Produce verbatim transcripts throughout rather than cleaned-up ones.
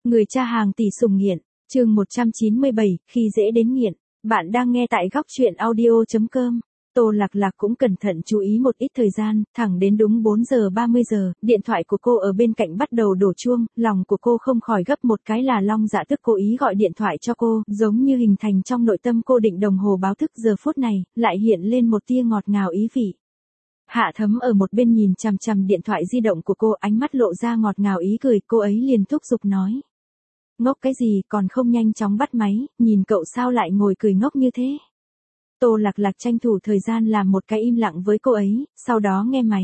Người cha hàng tỷ sủng nghiện, chương một trăm chín mươi bảy, khi dễ đến nghiện. Bạn đang nghe tại góc truyện audio chấm com. Tô Lạc Lạc cũng cẩn thận chú ý một ít thời gian, thẳng đến đúng bốn giờ ba mươi giờ, điện thoại của cô ở bên cạnh bắt đầu đổ chuông, lòng của cô không khỏi gấp một cái là Long Dạ Tức cố ý gọi điện thoại cho cô, giống như hình thành trong nội tâm cô định đồng hồ báo thức giờ phút này, lại hiện lên một tia ngọt ngào ý vị. Hạ Thấm ở một bên nhìn chằm chằm điện thoại di động của cô, ánh mắt lộ ra ngọt ngào ý cười, cô ấy liền thúc giục nói. Ngốc cái gì, còn không nhanh chóng bắt máy, nhìn cậu sao lại ngồi cười ngốc như thế. Tô Lạc Lạc tranh thủ thời gian làm một cái im lặng với cô ấy, sau đó nghe máy.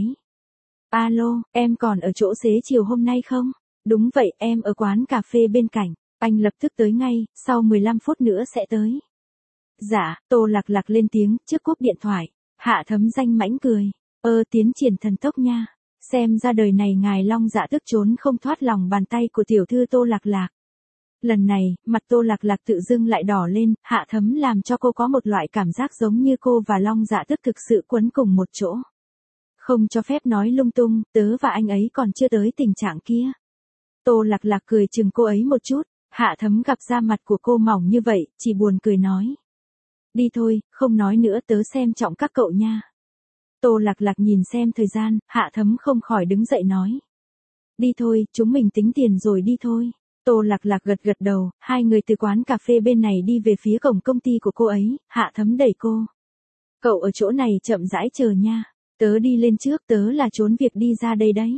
Alo, em còn ở chỗ xế chiều hôm nay không? Đúng vậy, em ở quán cà phê bên cạnh, anh lập tức tới ngay, sau mười lăm phút nữa sẽ tới. Dạ, Tô Lạc Lạc lên tiếng, trước cúp điện thoại. Hạ Thấm danh mãnh cười. Ơ tiến triển thần tốc nha, xem ra đời này ngài Long Dạ Tức trốn không thoát lòng bàn tay của tiểu thư Tô Lạc Lạc. Lần này, mặt Tô Lạc Lạc tự dưng lại đỏ lên, Hạ Thấm làm cho cô có một loại cảm giác giống như cô và Long Dạ Tức thực sự quấn cùng một chỗ. Không cho phép nói lung tung, tớ và anh ấy còn chưa tới tình trạng kia. Tô Lạc Lạc cười chừng cô ấy một chút, Hạ Thấm gặp da mặt của cô mỏng như vậy, chỉ buồn cười nói. Đi thôi, không nói nữa, tớ xem trọng các cậu nha. Tô Lạc Lạc nhìn xem thời gian, Hạ Thấm không khỏi đứng dậy nói. Đi thôi, chúng mình tính tiền rồi đi thôi. Tô Lạc Lạc gật gật đầu, hai người từ quán cà phê bên này đi về phía cổng công ty của cô ấy, Hạ Thấm đẩy cô. Cậu ở chỗ này chậm rãi chờ nha, tớ đi lên trước, tớ là trốn việc đi ra đây đấy.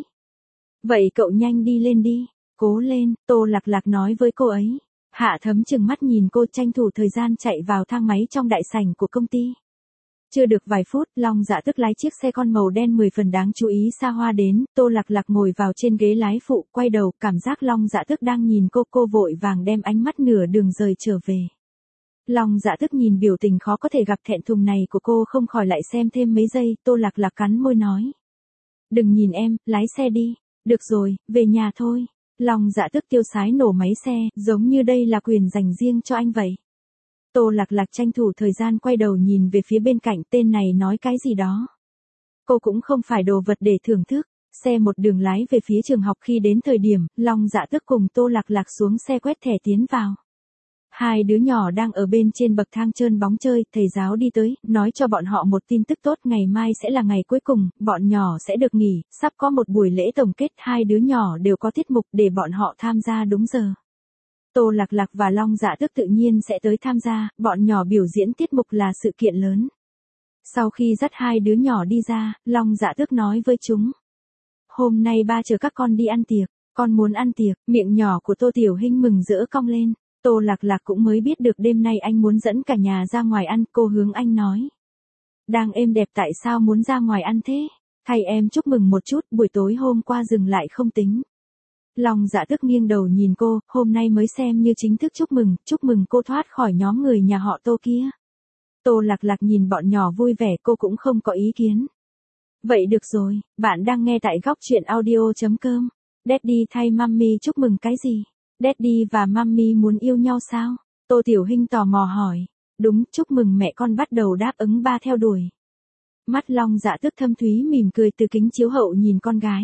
Vậy cậu nhanh đi lên đi, cố lên, Tô Lạc Lạc nói với cô ấy. Hạ Thấm chừng mắt nhìn cô, tranh thủ thời gian chạy vào thang máy trong đại sảnh của công ty. Chưa được vài phút, Long Dạ Tức lái chiếc xe con màu đen mười phần đáng chú ý xa hoa đến, Tô Lạc Lạc ngồi vào trên ghế lái phụ, quay đầu, cảm giác Long Dạ Tức đang nhìn cô, cô vội vàng đem ánh mắt nửa đường rời trở về. Long Dạ Tức nhìn biểu tình khó có thể gặp thẹn thùng này của cô không khỏi lại xem thêm mấy giây, Tô Lạc Lạc cắn môi nói. Đừng nhìn em, lái xe đi, được rồi, về nhà thôi. Long Dạ Tức tiêu sái nổ máy xe, giống như đây là quyền dành riêng cho anh vậy. Tô Lạc Lạc tranh thủ thời gian quay đầu nhìn về phía bên cạnh, tên này nói cái gì đó. Cô cũng không phải đồ vật để thưởng thức, xe một đường lái về phía trường học. Khi đến thời điểm, Long Dạ Tức cùng Tô Lạc Lạc xuống xe quét thẻ tiến vào. Hai đứa nhỏ đang ở bên trên bậc thang trơn bóng chơi, thầy giáo đi tới, nói cho bọn họ một tin tức tốt, ngày mai sẽ là ngày cuối cùng, bọn nhỏ sẽ được nghỉ, sắp có một buổi lễ tổng kết, hai đứa nhỏ đều có tiết mục để bọn họ tham gia đúng giờ. Tô Lạc Lạc và Long Dạ Tức tự nhiên sẽ tới tham gia, bọn nhỏ biểu diễn tiết mục là sự kiện lớn. Sau khi dắt hai đứa nhỏ đi ra, Long Dạ Tức nói với chúng. Hôm nay ba chờ các con đi ăn tiệc, con muốn ăn tiệc, miệng nhỏ của Tô Tiểu Hinh mừng rỡ cong lên. Tô Lạc Lạc cũng mới biết được đêm nay anh muốn dẫn cả nhà ra ngoài ăn, cô hướng anh nói. Đang êm đẹp tại sao muốn ra ngoài ăn thế? Thay em chúc mừng một chút, buổi tối hôm qua dừng lại không tính. Long Dạ Tức nghiêng đầu nhìn cô, hôm nay mới xem như chính thức chúc mừng, chúc mừng cô thoát khỏi nhóm người nhà họ Tô kia. Tô Lạc Lạc nhìn bọn nhỏ vui vẻ, cô cũng không có ý kiến. Vậy được rồi, bạn đang nghe tại góc truyện audio chấm com. Daddy thay Mummy chúc mừng cái gì? Daddy và Mummy muốn yêu nhau sao? Tô Tiểu Hinh tò mò hỏi. Đúng, chúc mừng mẹ con bắt đầu đáp ứng ba theo đuổi. Mắt Long Dạ Tức thâm thúy mỉm cười từ kính chiếu hậu nhìn con gái.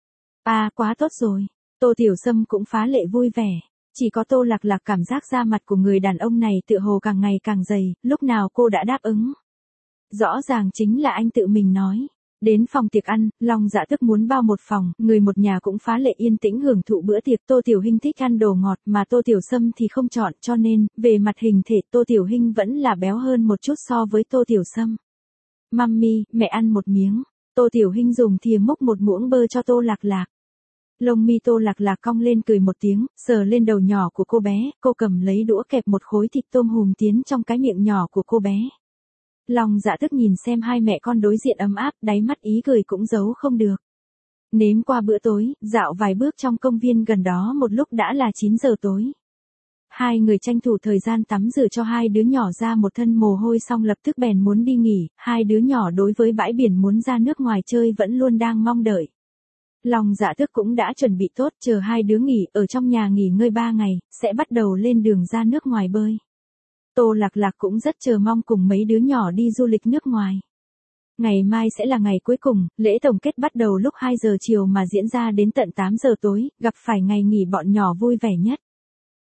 À, quá tốt rồi. Tô Tiểu Sâm cũng phá lệ vui vẻ. Chỉ có Tô Lạc Lạc cảm giác da mặt của người đàn ông này tựa hồ càng ngày càng dày, lúc nào cô đã đáp ứng. Rõ ràng chính là anh tự mình nói. Đến phòng tiệc ăn, Long Dạ Tức muốn bao một phòng, người một nhà cũng phá lệ yên tĩnh hưởng thụ bữa tiệc. Tô Tiểu Hinh thích ăn đồ ngọt mà Tô Tiểu Sâm thì không chọn, cho nên, về mặt hình thể Tô Tiểu Hinh vẫn là béo hơn một chút so với Tô Tiểu Sâm. Mummy, mẹ ăn một miếng. Tô Tiểu Hinh dùng thìa múc một muỗng bơ cho Tô Lạc Lạc. Lông mi Tô Lạc Lạc cong lên cười một tiếng, sờ lên đầu nhỏ của cô bé, cô cầm lấy đũa kẹp một khối thịt tôm hùm tiến trong cái miệng nhỏ của cô bé. Long Dạ Tức nhìn xem hai mẹ con đối diện ấm áp, đáy mắt ý cười cũng giấu không được. Nếm qua bữa tối, dạo vài bước trong công viên gần đó một lúc đã là chín giờ tối. Hai người tranh thủ thời gian tắm rửa cho hai đứa nhỏ ra một thân mồ hôi xong lập tức bèn muốn đi nghỉ, hai đứa nhỏ đối với bãi biển muốn ra nước ngoài chơi vẫn luôn đang mong đợi. Long Dạ Tức cũng đã chuẩn bị tốt, chờ hai đứa nghỉ ở trong nhà nghỉ ngơi ba ngày, sẽ bắt đầu lên đường ra nước ngoài bơi. Tô Lạc Lạc cũng rất chờ mong cùng mấy đứa nhỏ đi du lịch nước ngoài. Ngày mai sẽ là ngày cuối cùng, lễ tổng kết bắt đầu lúc hai giờ chiều mà diễn ra đến tận tám giờ tối, gặp phải ngày nghỉ bọn nhỏ vui vẻ nhất.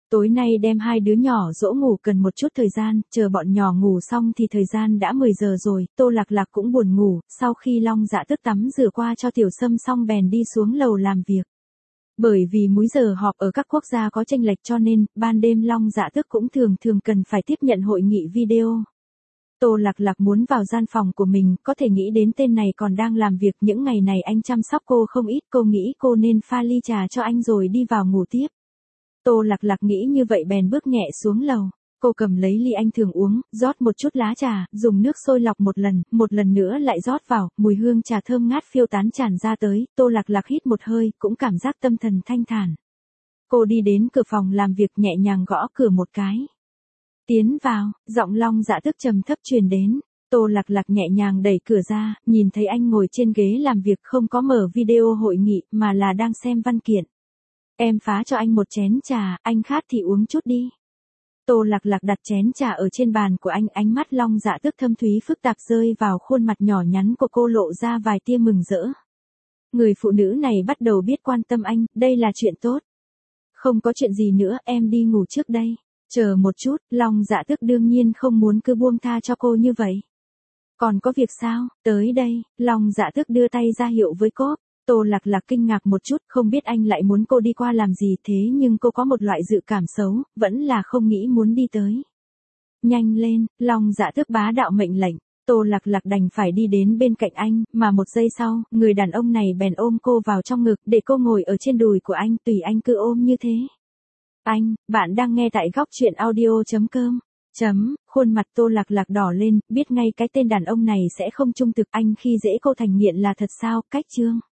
Tối nay đem hai đứa nhỏ dỗ ngủ cần một chút thời gian, chờ bọn nhỏ ngủ xong thì thời gian đã mười giờ rồi, Tô Lạc Lạc cũng buồn ngủ, sau khi Long Dạ Tước tắm rửa qua cho Tiểu Sâm xong bèn đi xuống lầu làm việc. Bởi vì múi giờ họp ở các quốc gia có chênh lệch cho nên, ban đêm Long Dạ Tước cũng thường thường cần phải tiếp nhận hội nghị video. Tô Lạc Lạc muốn vào gian phòng của mình, có thể nghĩ đến tên này còn đang làm việc, những ngày này anh chăm sóc cô không ít, cô nghĩ cô nên pha ly trà cho anh rồi đi vào ngủ tiếp. Tô Lạc Lạc nghĩ như vậy bèn bước nhẹ xuống lầu. Cô cầm lấy ly anh thường uống, rót một chút lá trà, dùng nước sôi lọc một lần, một lần nữa lại rót vào, mùi hương trà thơm ngát phiêu tán tràn ra tới, Tô Lạc Lạc hít một hơi, cũng cảm giác tâm thần thanh thản. Cô đi đến cửa phòng làm việc nhẹ nhàng gõ cửa một cái. Tiến vào, giọng Long Dạ Tước trầm thấp truyền đến. Tô Lạc Lạc nhẹ nhàng đẩy cửa ra, nhìn thấy anh ngồi trên ghế làm việc không có mở video hội nghị mà là đang xem văn kiện. Em phá cho anh một chén trà, anh khát thì uống chút đi. Tô Lạc Lạc đặt chén trà ở trên bàn của anh, ánh mắt Long Dạ Tước thâm thúy phức tạp rơi vào khuôn mặt nhỏ nhắn của cô lộ ra vài tia mừng rỡ. Người phụ nữ này bắt đầu biết quan tâm anh, đây là chuyện tốt. Không có chuyện gì nữa, em đi ngủ trước đây. Chờ một chút, Long Dạ Tước đương nhiên không muốn cứ buông tha cho cô như vậy. Còn có việc sao, tới đây, Long Dạ Tước đưa tay ra hiệu với cô. Tô Lạc Lạc kinh ngạc một chút, không biết anh lại muốn cô đi qua làm gì thế nhưng cô có một loại dự cảm xấu, vẫn là không nghĩ muốn đi tới. Nhanh lên, Long Dạ Tước bá đạo mệnh lệnh, Tô Lạc Lạc đành phải đi đến bên cạnh anh, mà một giây sau, người đàn ông này bèn ôm cô vào trong ngực, để cô ngồi ở trên đùi của anh, tùy anh cứ ôm như thế. Anh, bạn đang nghe tại góc truyện audio chấm com. Chấm, khuôn mặt Tô Lạc Lạc đỏ lên, biết ngay cái tên đàn ông này sẽ không trung thực, anh khi dễ cô thành nghiện là thật sao, cách chương.